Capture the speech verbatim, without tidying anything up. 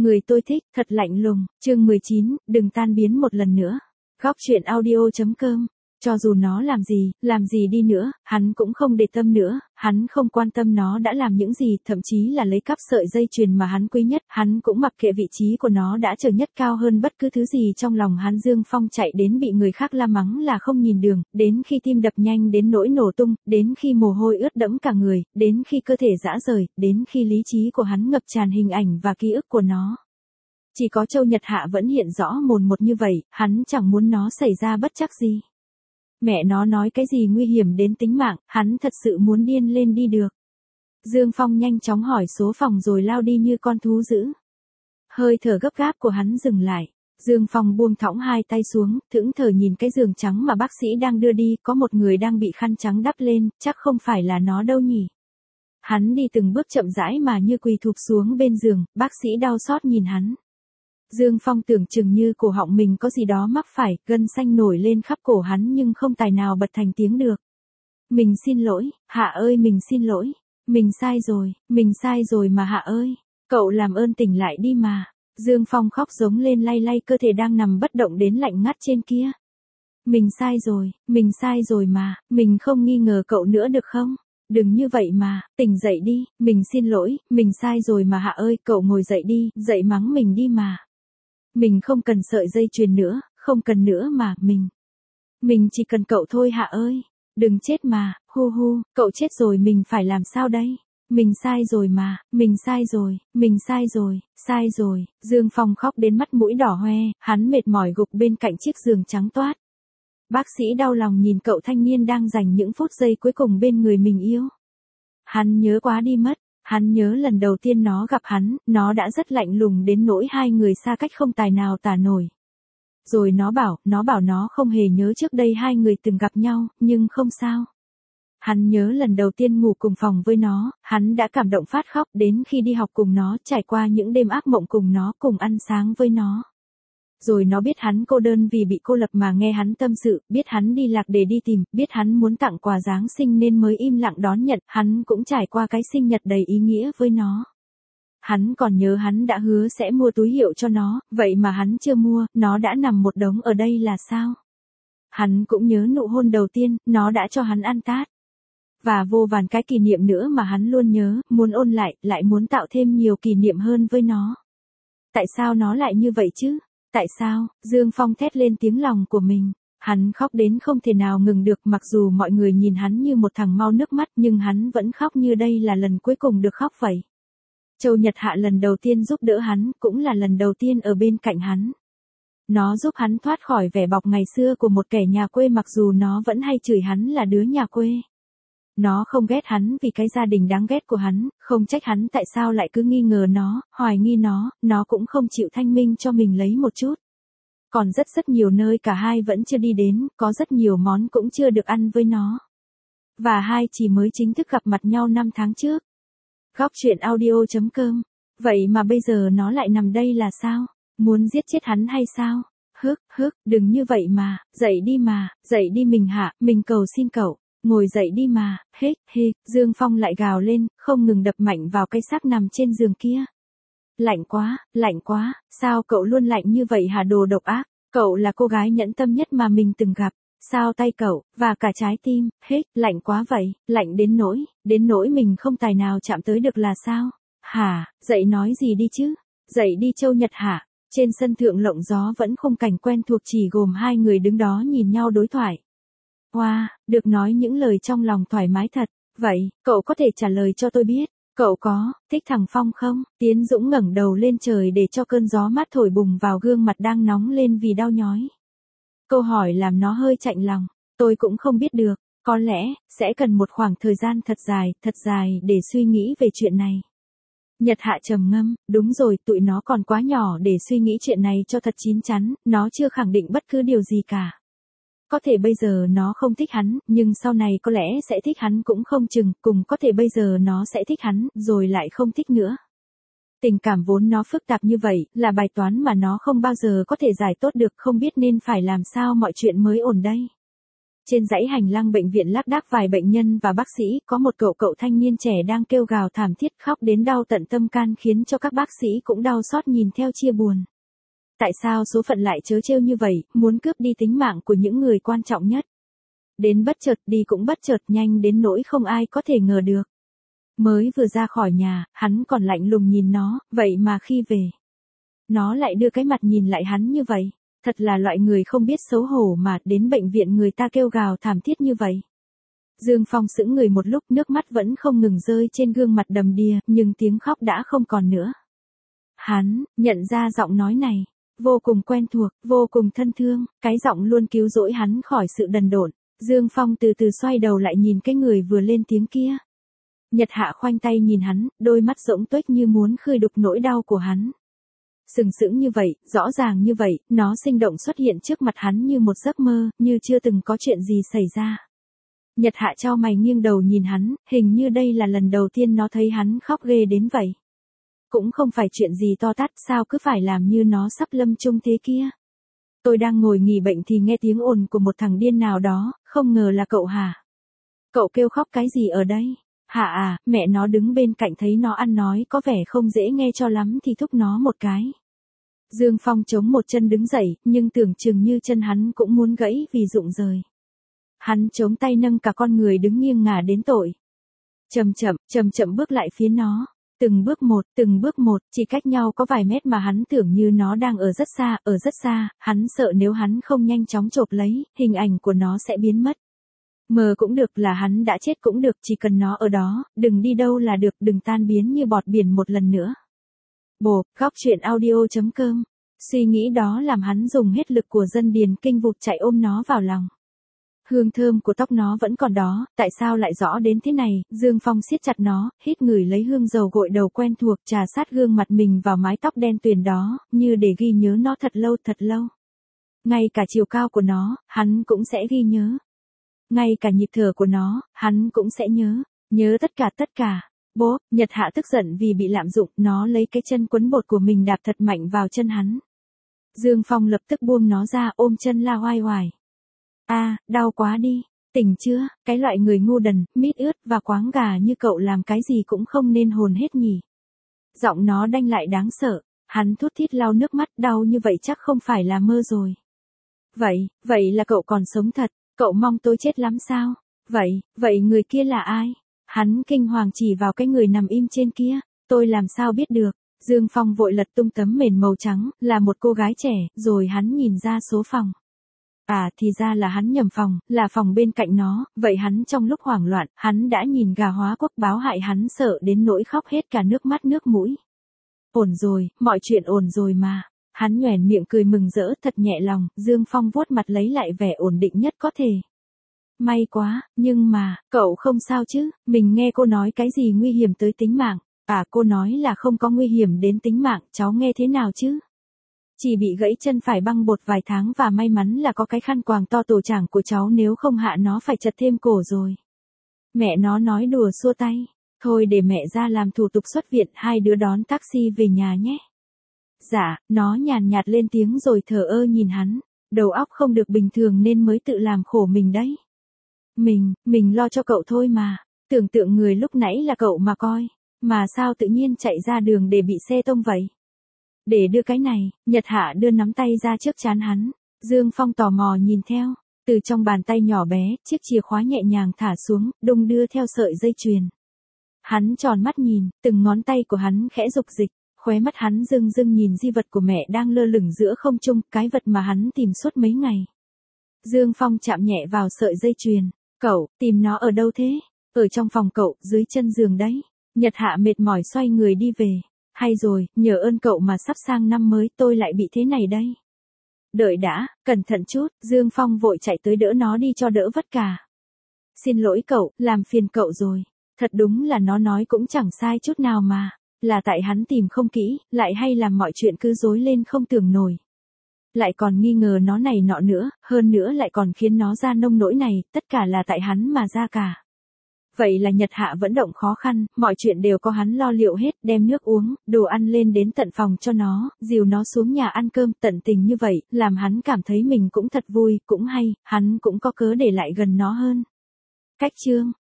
Người tôi thích, thật lạnh lùng, chương mười chín, đừng tan biến một lần nữa. Góc truyện audio.com. Cho dù nó làm gì, làm gì đi nữa, hắn cũng không để tâm nữa, hắn không quan tâm nó đã làm những gì, thậm chí là lấy cắp sợi dây chuyền mà hắn quý nhất, hắn cũng mặc kệ vị trí của nó đã trở nhất cao hơn bất cứ thứ gì trong lòng hắn. Dương Phong chạy đến bị người khác la mắng là không nhìn đường, đến khi tim đập nhanh đến nỗi nổ tung, đến khi mồ hôi ướt đẫm cả người, đến khi cơ thể rã rời, đến khi lý trí của hắn ngập tràn hình ảnh và ký ức của nó. Chỉ có Châu Nhật Hạ vẫn hiện rõ mồn một như vậy, hắn chẳng muốn nó xảy ra bất trắc gì. Mẹ nó nói cái gì nguy hiểm đến tính mạng, hắn thật sự muốn điên lên đi được. Dương Phong nhanh chóng hỏi số phòng rồi lao đi như con thú dữ. Hơi thở gấp gáp của hắn dừng lại. Dương Phong buông thõng hai tay xuống, thẫn thờ nhìn cái giường trắng mà bác sĩ đang đưa đi, có một người đang bị khăn trắng đắp lên, chắc không phải là nó đâu nhỉ. Hắn đi từng bước chậm rãi mà như quỳ thụp xuống bên giường, bác sĩ đau xót nhìn hắn. Dương Phong tưởng chừng như cổ họng mình có gì đó mắc phải, gân xanh nổi lên khắp cổ hắn nhưng không tài nào bật thành tiếng được. Mình xin lỗi, Hạ ơi mình xin lỗi, mình sai rồi, mình sai rồi mà Hạ ơi, cậu làm ơn tỉnh lại đi mà. Dương Phong khóc giống lên lay lay cơ thể đang nằm bất động đến lạnh ngắt trên kia. Mình sai rồi, mình sai rồi mà, mình không nghi ngờ cậu nữa được không? Đừng như vậy mà, tỉnh dậy đi, mình xin lỗi, mình sai rồi mà Hạ ơi, cậu ngồi dậy đi, dậy mắng mình đi mà. Mình không cần sợi dây chuyền nữa, không cần nữa mà, mình. Mình chỉ cần cậu thôi Hạ ơi. Đừng chết mà, hu hu, cậu chết rồi mình phải làm sao đây? Mình sai rồi mà, mình sai rồi, mình sai rồi, sai rồi. Dương Phong khóc đến mắt mũi đỏ hoe, hắn mệt mỏi gục bên cạnh chiếc giường trắng toát. Bác sĩ đau lòng nhìn cậu thanh niên đang dành những phút giây cuối cùng bên người mình yêu. Hắn nhớ quá đi mất. Hắn nhớ lần đầu tiên nó gặp hắn, nó đã rất lạnh lùng đến nỗi hai người xa cách không tài nào tả nổi. Rồi nó bảo, nó bảo nó không hề nhớ trước đây hai người từng gặp nhau, nhưng không sao. Hắn nhớ lần đầu tiên ngủ cùng phòng với nó, hắn đã cảm động phát khóc đến khi đi học cùng nó, trải qua những đêm ác mộng cùng nó, cùng ăn sáng với nó. Rồi nó biết hắn cô đơn vì bị cô lập mà nghe hắn tâm sự, biết hắn đi lạc để đi tìm, biết hắn muốn tặng quà Giáng sinh nên mới im lặng đón nhận, hắn cũng trải qua cái sinh nhật đầy ý nghĩa với nó. Hắn còn nhớ hắn đã hứa sẽ mua túi hiệu cho nó, vậy mà hắn chưa mua, nó đã nằm một đống ở đây là sao? Hắn cũng nhớ nụ hôn đầu tiên, nó đã cho hắn ăn tát. Và vô vàn cái kỷ niệm nữa mà hắn luôn nhớ, muốn ôn lại, lại muốn tạo thêm nhiều kỷ niệm hơn với nó. Tại sao nó lại như vậy chứ? Tại sao? Dương Phong thét lên tiếng lòng của mình. Hắn khóc đến không thể nào ngừng được mặc dù mọi người nhìn hắn như một thằng mau nước mắt nhưng hắn vẫn khóc như đây là lần cuối cùng được khóc vậy. Châu Nhật Hạ lần đầu tiên giúp đỡ hắn, cũng là lần đầu tiên ở bên cạnh hắn. Nó giúp hắn thoát khỏi vẻ bọc ngày xưa của một kẻ nhà quê mặc dù nó vẫn hay chửi hắn là đứa nhà quê. Nó không ghét hắn vì cái gia đình đáng ghét của hắn, không trách hắn tại sao lại cứ nghi ngờ nó, hoài nghi nó, nó cũng không chịu thanh minh cho mình lấy một chút. Còn rất rất nhiều nơi cả hai vẫn chưa đi đến, có rất nhiều món cũng chưa được ăn với nó. Và hai chỉ mới chính thức gặp mặt nhau năm tháng trước. Góc truyện audio.com. Vậy mà bây giờ nó lại nằm đây là sao? Muốn giết chết hắn hay sao? Hức, hức, đừng như vậy mà, dậy đi mà, dậy đi mình Hạ, mình cầu xin cậu. Ngồi dậy đi mà, hết, hê, Dương Phong lại gào lên, không ngừng đập mạnh vào cây xác nằm trên giường kia. Lạnh quá, lạnh quá, sao cậu luôn lạnh như vậy hả đồ độc ác, cậu là cô gái nhẫn tâm nhất mà mình từng gặp, sao tay cậu, và cả trái tim, hết, lạnh quá vậy, lạnh đến nỗi, đến nỗi mình không tài nào chạm tới được là sao, hả, dậy nói gì đi chứ, dậy đi Châu Nhật Hạ, trên sân thượng lộng gió vẫn khung cảnh quen thuộc chỉ gồm hai người đứng đó nhìn nhau đối thoại. Wow, được nói những lời trong lòng thoải mái thật. Vậy, cậu có thể trả lời cho tôi biết, cậu có thích thằng Phong không? Tiến Dũng ngẩng đầu lên trời để cho cơn gió mát thổi bùng vào gương mặt đang nóng lên vì đau nhói. Câu hỏi làm nó hơi chạnh lòng. Tôi cũng không biết được, có lẽ sẽ cần một khoảng thời gian thật dài, thật dài để suy nghĩ về chuyện này. Nhật Hạ trầm ngâm, đúng rồi, tụi nó còn quá nhỏ để suy nghĩ chuyện này cho thật chín chắn, nó chưa khẳng định bất cứ điều gì cả. Có thể bây giờ nó không thích hắn, nhưng sau này có lẽ sẽ thích hắn cũng không chừng, cùng có thể bây giờ nó sẽ thích hắn, rồi lại không thích nữa. Tình cảm vốn nó phức tạp như vậy, là bài toán mà nó không bao giờ có thể giải tốt được, không biết nên phải làm sao mọi chuyện mới ổn đây. Trên dãy hành lang bệnh viện lác đác vài bệnh nhân và bác sĩ, có một cậu cậu thanh niên trẻ đang kêu gào thảm thiết khóc đến đau tận tâm can khiến cho các bác sĩ cũng đau xót nhìn theo chia buồn. Tại sao số phận lại trớ trêu như vậy, muốn cướp đi tính mạng của những người quan trọng nhất? Đến bất chợt đi cũng bất chợt nhanh đến nỗi không ai có thể ngờ được. Mới vừa ra khỏi nhà, hắn còn lạnh lùng nhìn nó, vậy mà khi về, nó lại đưa cái mặt nhìn lại hắn như vậy. Thật là loại người không biết xấu hổ mà đến bệnh viện người ta kêu gào thảm thiết như vậy. Dương Phong sững người một lúc, nước mắt vẫn không ngừng rơi trên gương mặt đầm đìa, nhưng tiếng khóc đã không còn nữa. Hắn nhận ra giọng nói này, vô cùng quen thuộc, vô cùng thân thương, cái giọng luôn cứu rỗi hắn khỏi sự đần độn. Dương Phong từ từ xoay đầu lại nhìn cái người vừa lên tiếng kia. Nhật Hạ khoanh tay nhìn hắn, đôi mắt rỗng tuếch như muốn khơi đục nỗi đau của hắn. Sừng sững như vậy, rõ ràng như vậy, nó sinh động xuất hiện trước mặt hắn như một giấc mơ, như chưa từng có chuyện gì xảy ra. Nhật Hạ chau mày nghiêng đầu nhìn hắn, hình như đây là lần đầu tiên nó thấy hắn khóc ghê đến vậy. Cũng không phải chuyện gì to tát, sao cứ phải làm như nó sắp lâm chung thế kia. Tôi đang ngồi nghỉ bệnh thì nghe tiếng ồn của một thằng điên nào đó, không ngờ là cậu hả? Cậu kêu khóc cái gì ở đây? Hả à, mẹ nó đứng bên cạnh thấy nó ăn nói có vẻ không dễ nghe cho lắm thì thúc nó một cái. Dương Phong chống một chân đứng dậy, nhưng tưởng chừng như chân hắn cũng muốn gãy vì rụng rời. Hắn chống tay nâng cả con người đứng nghiêng ngả đến tội. Chậm chậm, chậm chậm bước lại phía nó. Từng bước một, từng bước một, chỉ cách nhau có vài mét mà hắn tưởng như nó đang ở rất xa, ở rất xa, hắn sợ nếu hắn không nhanh chóng chộp lấy, hình ảnh của nó sẽ biến mất. Mờ cũng được, là hắn đã chết cũng được, chỉ cần nó ở đó, đừng đi đâu là được, đừng tan biến như bọt biển một lần nữa. Bộp, góc truyện audio chấm com. Suy nghĩ đó làm hắn dùng hết lực của dân điền kinh vụt chạy ôm nó vào lòng. Hương thơm của tóc nó vẫn còn đó, tại sao lại rõ đến thế này? Dương Phong siết chặt nó, hít ngửi lấy hương dầu gội đầu quen thuộc, trà sát gương mặt mình vào mái tóc đen tuyền đó, như để ghi nhớ nó thật lâu thật lâu. Ngay cả chiều cao của nó, hắn cũng sẽ ghi nhớ. Ngay cả nhịp thở của nó, hắn cũng sẽ nhớ. Nhớ tất cả tất cả. Bố, Nhật Hạ tức giận vì bị lạm dụng, nó lấy cái chân quấn bột của mình đạp thật mạnh vào chân hắn. Dương Phong lập tức buông nó ra, ôm chân la oai oải. A, à, đau quá đi, tỉnh chưa, cái loại người ngu đần, mít ướt và quáng gà như cậu làm cái gì cũng không nên hồn hết nhỉ. Giọng nó đanh lại đáng sợ, hắn thút thít lau nước mắt, đau như vậy chắc không phải là mơ rồi. Vậy, vậy là cậu còn sống thật, cậu mong tôi chết lắm sao? Vậy, vậy người kia là ai? Hắn kinh hoàng chỉ vào cái người nằm im trên kia, tôi làm sao biết được. Dương Phong vội lật tung tấm mền màu trắng, là một cô gái trẻ, rồi hắn nhìn ra số phòng. À thì ra là hắn nhầm phòng, là phòng bên cạnh nó, vậy hắn trong lúc hoảng loạn, hắn đã nhìn gà hóa quốc báo hại hắn sợ đến nỗi khóc hết cả nước mắt nước mũi. Ổn rồi, mọi chuyện ổn rồi mà. Hắn nhoẻn miệng cười mừng rỡ thật nhẹ lòng, Dương Phong vuốt mặt lấy lại vẻ ổn định nhất có thể. May quá, nhưng mà, cậu không sao chứ, mình nghe cô nói cái gì nguy hiểm tới tính mạng. À cô nói là không có nguy hiểm đến tính mạng, cháu nghe thế nào chứ? Chỉ bị gãy chân phải băng bột vài tháng và may mắn là có cái khăn quàng to tổ chảng của cháu, nếu không hạ nó phải chật thêm cổ rồi. Mẹ nó nói đùa xua tay. Thôi để mẹ ra làm thủ tục xuất viện, hai đứa đón taxi về nhà nhé. Dạ, nó nhàn nhạt lên tiếng rồi thờ ơ nhìn hắn. Đầu óc không được bình thường nên mới tự làm khổ mình đấy. Mình, mình lo cho cậu thôi mà. Tưởng tượng người lúc nãy là cậu mà coi. Mà sao tự nhiên chạy ra đường để bị xe tông vậy? Để đưa cái này, Nhật Hạ đưa nắm tay ra trước trán hắn. Dương Phong tò mò nhìn theo. Từ trong bàn tay nhỏ bé, chiếc chìa khóa nhẹ nhàng thả xuống, đung đưa theo sợi dây chuyền. Hắn tròn mắt nhìn, từng ngón tay của hắn khẽ dục dịch, khóe mắt hắn rưng rưng nhìn di vật của mẹ đang lơ lửng giữa không trung, cái vật mà hắn tìm suốt mấy ngày. Dương Phong chạm nhẹ vào sợi dây chuyền. Cậu, tìm nó ở đâu thế? Ở trong phòng cậu, dưới chân giường đấy. Nhật Hạ mệt mỏi xoay người đi về. Hay rồi, nhờ ơn cậu mà sắp sang năm mới tôi lại bị thế này đây. Đợi đã, cẩn thận chút, Dương Phong vội chạy tới đỡ nó đi cho đỡ vất cả. Xin lỗi cậu, làm phiền cậu rồi. Thật đúng là nó nói cũng chẳng sai chút nào mà. Là tại hắn tìm không kỹ, lại hay làm mọi chuyện cứ rối lên không tưởng nổi. Lại còn nghi ngờ nó này nọ nữa, hơn nữa lại còn khiến nó ra nông nỗi này, tất cả là tại hắn mà ra cả. Vậy là Nhật Hạ vẫn động khó khăn, mọi chuyện đều có hắn lo liệu hết, đem nước uống, đồ ăn lên đến tận phòng cho nó, dìu nó xuống nhà ăn cơm, tận tình như vậy, làm hắn cảm thấy mình cũng thật vui, cũng hay, hắn cũng có cớ để lại gần nó hơn. Cách chương